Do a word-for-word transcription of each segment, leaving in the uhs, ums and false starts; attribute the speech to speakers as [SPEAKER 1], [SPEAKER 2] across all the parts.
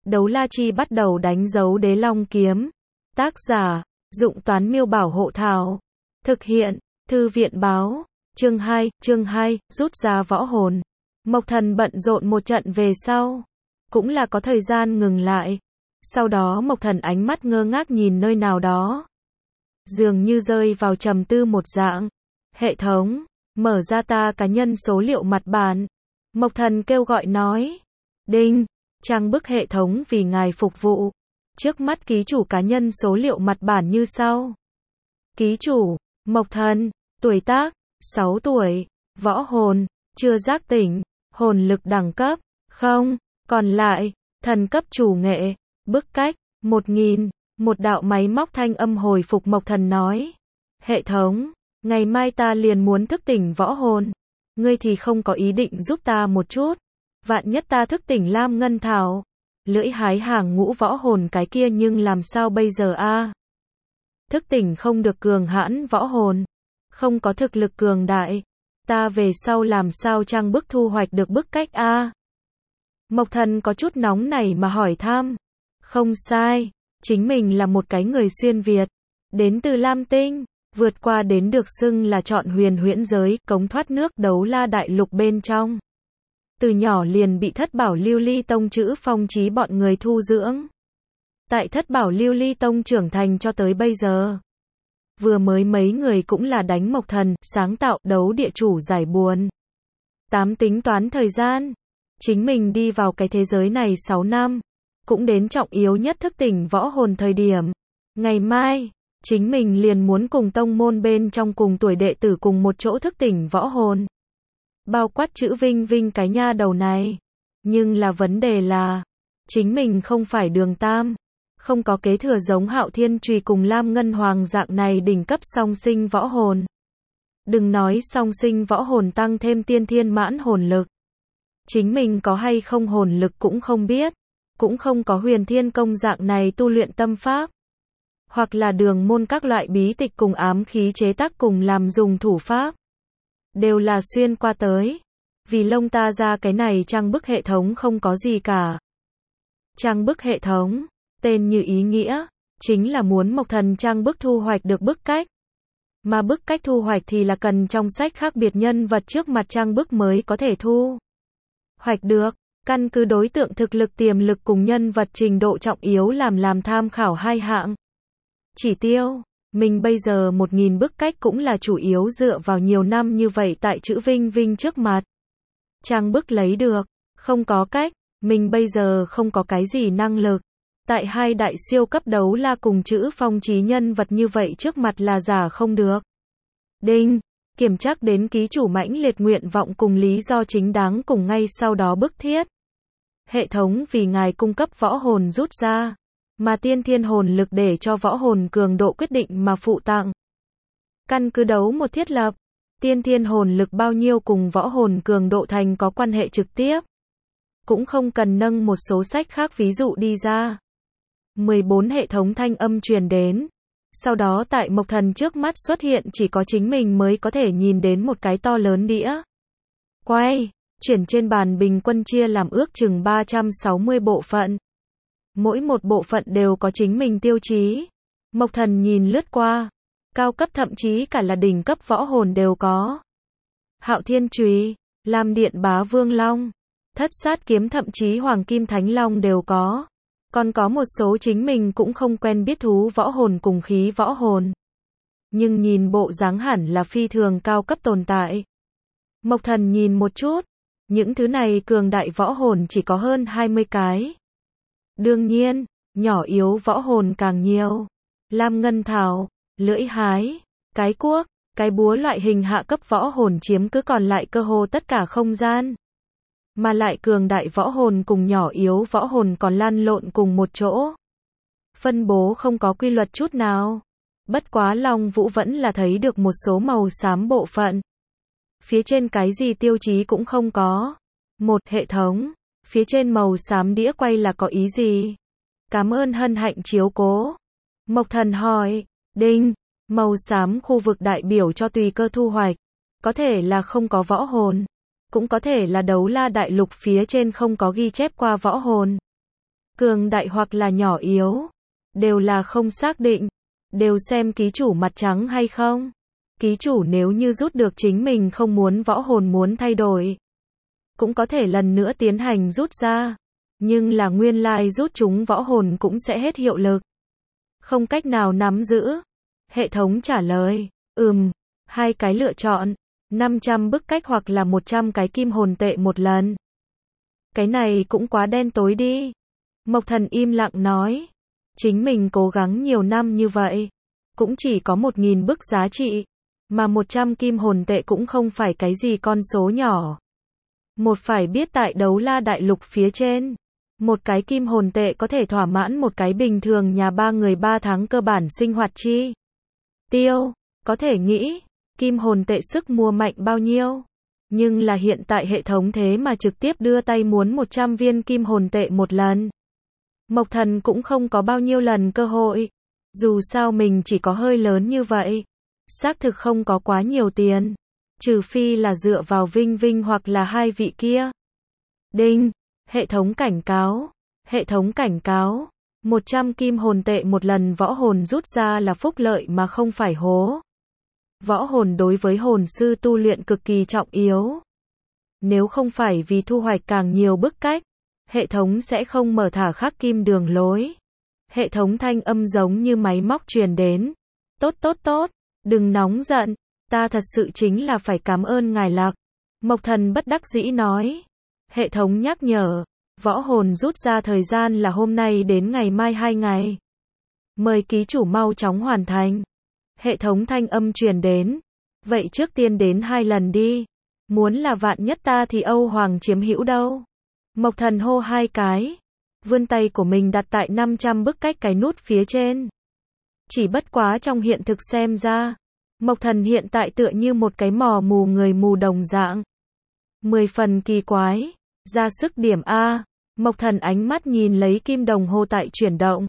[SPEAKER 1] Đấu la chi bắt đầu đánh dấu đế long kiếm. Tác giả, Dụng Toán Miêu Bảo Hộ Thảo. Thực hiện, Thư viện Báo. Chương hai, chương hai, rút ra võ hồn. Mộc Thần bận rộn một trận về sau. Cũng là có thời gian ngừng lại. Sau đó Mộc Thần ánh mắt ngơ ngác nhìn nơi nào đó. Dường như rơi vào trầm tư một dạng. Hệ thống, mở ra ta cá nhân số liệu mặt bản. Mộc Thần kêu gọi nói. Đinh, trang bức hệ thống vì ngài phục vụ. Trước mắt ký chủ cá nhân số liệu mặt bản như sau. Ký chủ, Mộc Thần, tuổi tác, sáu tuổi, võ hồn, chưa giác tỉnh, hồn lực đẳng cấp, không, còn lại, thần cấp chủ nghệ, bức cách, một nghìn, một đạo máy móc thanh âm hồi phục Mộc Thần nói. Hệ thống, ngày mai ta liền muốn thức tỉnh võ hồn, ngươi thì không có ý định giúp ta một chút, vạn nhất ta thức tỉnh Lam Ngân Thảo, lưỡi hái hàng ngũ võ hồn cái kia nhưng làm sao bây giờ a? Thức tỉnh không được cường hãn võ hồn, không có thực lực cường đại, ta về sau làm sao trang bức thu hoạch được bức cách a? Mộc Thần có chút nóng nảy mà hỏi thăm. Không sai, chính mình là một cái người xuyên Việt, đến từ Lam Tinh, vượt qua đến được xưng là chọn huyền huyễn giới, cống thoát nước đấu la đại lục bên trong. Từ nhỏ liền bị Thất Bảo Lưu Ly Tông chữ phong chí bọn người thu dưỡng. Tại Thất Bảo Lưu Ly Tông trưởng thành cho tới bây giờ. Vừa mới mấy người cũng là đánh Mộc Thần, sáng tạo đấu địa chủ giải buồn. Tám tính toán thời gian. Chính mình đi vào cái thế giới này sáu năm. Cũng đến trọng yếu nhất thức tỉnh võ hồn thời điểm. Ngày mai, chính mình liền muốn cùng tông môn bên trong cùng tuổi đệ tử cùng một chỗ thức tỉnh võ hồn. Bao quát chữ Vinh Vinh cái nha đầu này. Nhưng là vấn đề là, chính mình không phải Đường Tam. Không có kế thừa giống Hạo Thiên Chùy cùng Lam Ngân Hoàng dạng này đỉnh cấp song sinh võ hồn. Đừng nói song sinh võ hồn tăng thêm tiên thiên mãn hồn lực. Chính mình có hay không hồn lực cũng không biết. Cũng không có huyền thiên công dạng này tu luyện tâm pháp. Hoặc là đường môn các loại bí tịch cùng ám khí chế tác cùng làm dùng thủ pháp. Đều là xuyên qua tới. Vì lông ta ra cái này trang bức hệ thống không có gì cả. Trang bức hệ thống, tên như ý nghĩa, chính là muốn Mộc Thần trang bức thu hoạch được bức cách. Mà bức cách thu hoạch thì là cần trong sách khác biệt nhân vật trước mặt trang bức mới có thể thu hoạch được. Căn cứ đối tượng thực lực tiềm lực cùng nhân vật trình độ trọng yếu làm làm tham khảo hai hạng. Chỉ tiêu, mình bây giờ một nghìn bức cách cũng là chủ yếu dựa vào nhiều năm như vậy tại chữ Vinh Vinh trước mặt. Trang bức lấy được, không có cách, mình bây giờ không có cái gì năng lực. Tại hai đại siêu cấp đấu la cùng chữ phong chí nhân vật như vậy trước mặt là giả không được. Đinh, kiểm tra đến ký chủ mãnh liệt nguyện vọng cùng lý do chính đáng cùng ngay sau đó bức thiết. Hệ thống vì ngài cung cấp võ hồn rút ra, mà tiên thiên hồn lực để cho võ hồn cường độ quyết định mà phụ tặng. Căn cứ đấu một thiết lập, tiên thiên hồn lực bao nhiêu cùng võ hồn cường độ thành có quan hệ trực tiếp. Cũng không cần nâng một số sách khác ví dụ đi ra. mười bốn hệ thống thanh âm truyền đến. Sau đó tại Mộc Thần trước mắt xuất hiện chỉ có chính mình mới có thể nhìn đến một cái to lớn đĩa. Quay, chuyển trên bàn bình quân chia làm ước chừng ba trăm sáu mươi bộ phận. Mỗi một bộ phận đều có chính mình tiêu chí. Mộc Thần nhìn lướt qua. Cao cấp thậm chí cả là đỉnh cấp võ hồn đều có. Hạo Thiên Chùy, Lam Điện Bá Vương Long, Thất Sát Kiếm thậm chí Hoàng Kim Thánh Long đều có. Còn có một số chính mình cũng không quen biết thú võ hồn cùng khí võ hồn. Nhưng nhìn bộ dáng hẳn là phi thường cao cấp tồn tại. Mộc Thần nhìn một chút. Những thứ này cường đại võ hồn chỉ có hơn hai mươi cái. Đương nhiên, nhỏ yếu võ hồn càng nhiều. Lam Ngân Thảo, lưỡi hái, cái cuốc, cái búa loại hình hạ cấp võ hồn chiếm cứ còn lại cơ hồ tất cả không gian. Mà lại cường đại võ hồn cùng nhỏ yếu võ hồn còn lan lộn cùng một chỗ. Phân bố không có quy luật chút nào. Bất quá Long Vũ vẫn là thấy được một số màu xám bộ phận. Phía trên cái gì tiêu chí cũng không có. Một hệ thống. Phía trên màu xám đĩa quay là có ý gì? Cảm ơn hân hạnh chiếu cố. Mộc Thần hỏi. Đinh. Màu xám khu vực đại biểu cho tùy cơ thu hoạch. Có thể là không có võ hồn. Cũng có thể là đấu la đại lục phía trên không có ghi chép qua võ hồn. cường đại hoặc là nhỏ yếu, đều là không xác định, đều xem ký chủ mặt trắng hay không. Ký chủ nếu như rút được chính mình không muốn võ hồn muốn thay đổi, cũng có thể lần nữa tiến hành rút ra, nhưng là nguyên lai rút chúng võ hồn cũng sẽ hết hiệu lực. Không cách nào nắm giữ. Hệ thống trả lời, ừm, hai cái lựa chọn, năm trăm bức cách hoặc là một trăm cái kim hồn tệ một lần. Cái này cũng quá đen tối đi. Mộc Thần im lặng nói, chính mình cố gắng nhiều năm như vậy, cũng chỉ có một nghìn bức giá trị, mà một trăm kim hồn tệ cũng không phải cái gì con số nhỏ. Một phải biết tại Đấu La Đại Lục phía trên, một cái kim hồn tệ có thể thỏa mãn một cái bình thường nhà ba người ba tháng cơ bản sinh hoạt chi tiêu, có thể nghĩ, kim hồn tệ sức mua mạnh bao nhiêu. Nhưng là hiện tại hệ thống thế mà trực tiếp đưa tay muốn một trăm viên kim hồn tệ một lần. Mộc Thần cũng không có bao nhiêu lần cơ hội. Dù sao mình chỉ có hơi lớn như vậy. Xác thực không có quá nhiều tiền. Trừ phi là dựa vào Vinh Vinh hoặc là hai vị kia. Đinh, hệ thống cảnh cáo. Hệ thống cảnh cáo. một trăm kim hồn tệ một lần võ hồn rút ra là phúc lợi mà không phải hố. Võ hồn đối với hồn sư tu luyện cực kỳ trọng yếu. Nếu không phải vì thu hoạch càng nhiều bức cách, hệ thống sẽ không mở thả khắc kim đường lối. Hệ thống thanh âm giống như máy móc truyền đến. Tốt tốt tốt, đừng nóng giận, ta thật sự chính là phải cảm ơn ngài Lạc. Mộc Thần bất đắc dĩ nói. Hệ thống nhắc nhở, võ hồn rút ra thời gian là hôm nay đến ngày mai hai ngày. Mời ký chủ mau chóng hoàn thành. Hệ thống thanh âm truyền đến. Vậy trước tiên đến hai lần đi. Muốn là vạn nhất ta thì Âu Hoàng chiếm hữu đâu. Mộc Thần hô hai cái. Vươn tay của mình đặt tại năm trăm bức cách cái nút phía trên. Chỉ bất quá trong hiện thực xem ra, Mộc Thần hiện tại tựa như một cái mò mù người mù đồng dạng. Mười phần kỳ quái. Ra sức điểm A. Mộc Thần ánh mắt nhìn lấy kim đồng hồ tại chuyển động.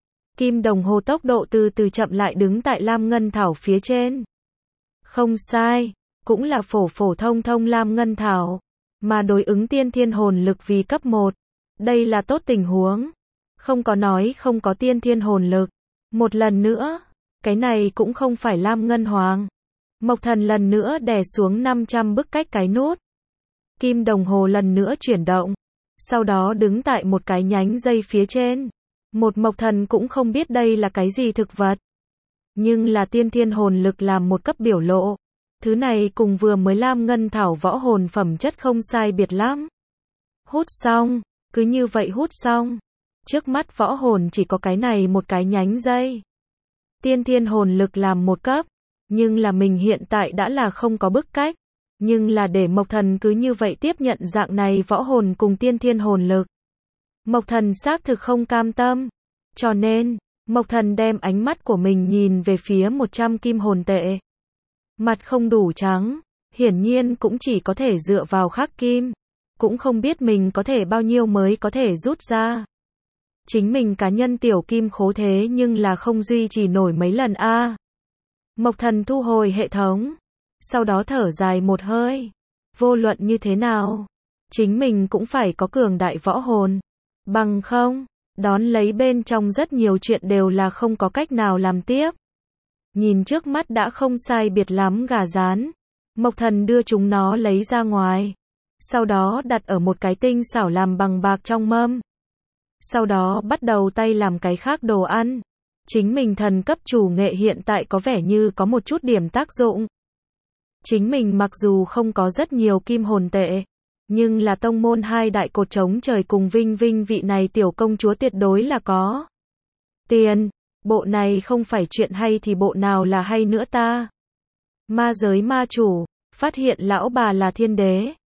[SPEAKER 1] Kim đồng hồ tốc độ từ từ chậm lại đứng tại lam ngân thảo phía trên. Không sai, cũng là phổ phổ thông thông lam ngân thảo, mà đối ứng tiên thiên hồn lực vì cấp một. Đây là tốt tình huống. Không có nói không có tiên thiên hồn lực. Một lần nữa, cái này cũng không phải lam ngân hoàng. Mộc Thần lần nữa đè xuống năm trăm bức cách cái nút. Kim đồng hồ lần nữa chuyển động. Sau đó đứng tại một cái nhánh dây phía trên. Một Mộc Thần cũng không biết đây là cái gì thực vật. Nhưng là tiên thiên hồn lực làm một cấp biểu lộ. Thứ này cùng vừa mới lam ngân thảo võ hồn phẩm chất không sai biệt lắm. Hút xong, cứ như vậy hút xong. Trước mắt võ hồn chỉ có cái này một cái nhánh dây. Tiên thiên hồn lực làm một cấp. Nhưng là mình hiện tại đã là không có bức cách. Nhưng là để Mộc Thần cứ như vậy tiếp nhận dạng này võ hồn cùng tiên thiên hồn lực. Mộc Thần xác thực không cam tâm. Cho nên, Mộc Thần đem ánh mắt của mình nhìn về phía một trăm kim hồn tệ. Mặt không đủ trắng, hiển nhiên cũng chỉ có thể dựa vào khắc kim. Cũng không biết mình có thể bao nhiêu mới có thể rút ra. Chính mình cá nhân tiểu kim khố thế nhưng là không duy trì nổi mấy lần a. Mộc Thần thu hồi hệ thống. Sau đó thở dài một hơi. Vô luận như thế nào, chính mình cũng phải có cường đại võ hồn. Bằng không, đón lấy bên trong rất nhiều chuyện đều là không có cách nào làm tiếp. Nhìn trước mắt đã không sai biệt lắm gà rán. Mộc Thần đưa chúng nó lấy ra ngoài. Sau đó đặt ở một cái tinh xảo làm bằng bạc trong mâm. Sau đó bắt đầu tay làm cái khác đồ ăn. Chính mình thần cấp chủ nghệ hiện tại có vẻ như có một chút điểm tác dụng. Chính mình mặc dù không có rất nhiều kim hồn tệ, nhưng là tông môn hai đại cột trống trời cùng Vinh Vinh vị này tiểu công chúa tuyệt đối là có tiền. Bộ này không phải chuyện hay thì bộ nào là hay nữa ta. Ma giới ma chủ, phát hiện lão bà là thiên đế.